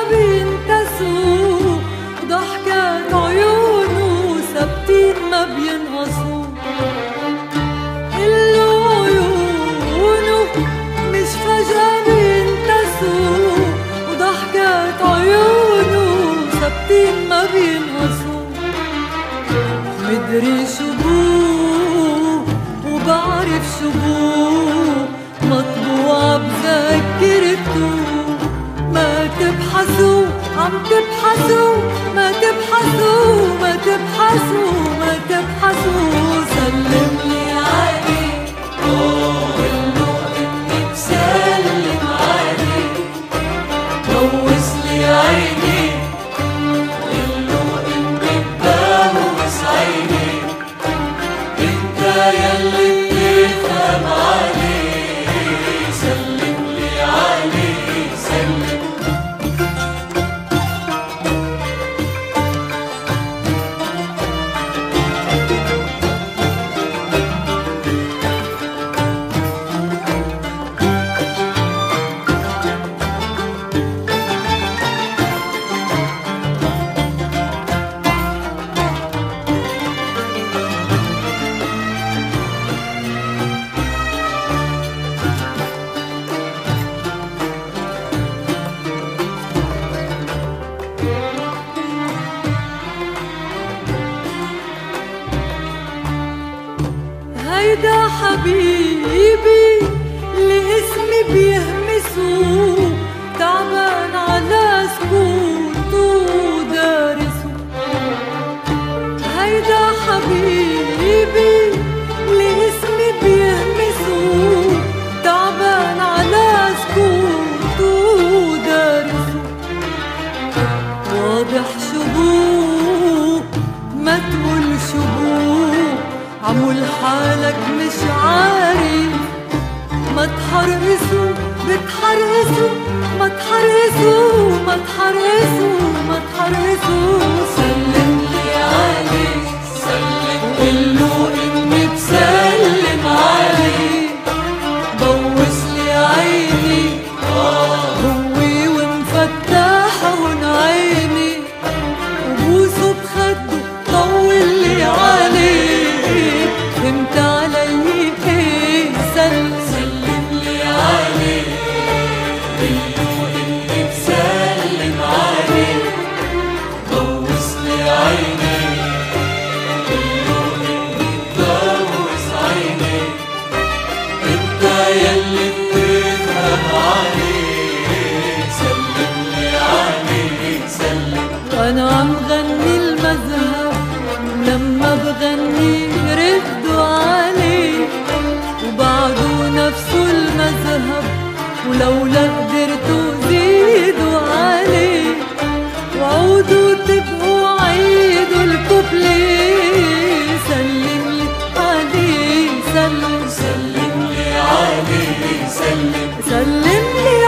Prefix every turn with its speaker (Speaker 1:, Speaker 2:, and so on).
Speaker 1: بينتسوا، ضحكات عيونه ثابتين ما بينقصوا. كله عيونه مش فجأة بينتسوا، وضحكات عيونه ثابتين ما بينقصوا. مدري شو بو وبعرف شو بو، مطبوعة بذاكرته. ما تبحثوا عم تبحثوا، ما تبحثوا ما تبحثوا ما تبحثوا. سلم لي عليك قوله اني بسلم عليك، بوس لي عينيك قوله اني ببوس عينيك. انت يلي بتفهم عليك، سلم لي عليك سلم. هيدا حبيبي اللي اسمي بيهمسه، تعبان على سكوته ودارسه. هيدا حبيبي اللي اسمي بيهمسه، تعبان على سكوته ودارسه. واضح شبوه ما تقول شبوه، عمول حالك مش عارف. ما تحرقسوا بتحرقسوا، ما تحرقسوا ما تحرقسوا ما تحرقسوا. سلم لي عليك سلم، قله اني بسلم عليك. بوس لي عيني هوي ومفتحهن عيني، وبوسه بخده طول لي عليه. فهمت علي ايه؟ سلم لي عليك قله اني بسلم عليك. بوس لي عيني قله اني ببوس عيني. انت يلي بتفهم عليك، سلم لي عليك سلم. وانا عم غني المذهب، لما بغني ردوا عليه. وبعده نفسه المذهب، ولولا قدرتوا زيدوا عليه. وعودوا تبقوا عيدوا الكوبليه. سلم لي عليه سلم، سلم لي عليه سلم، سلم لي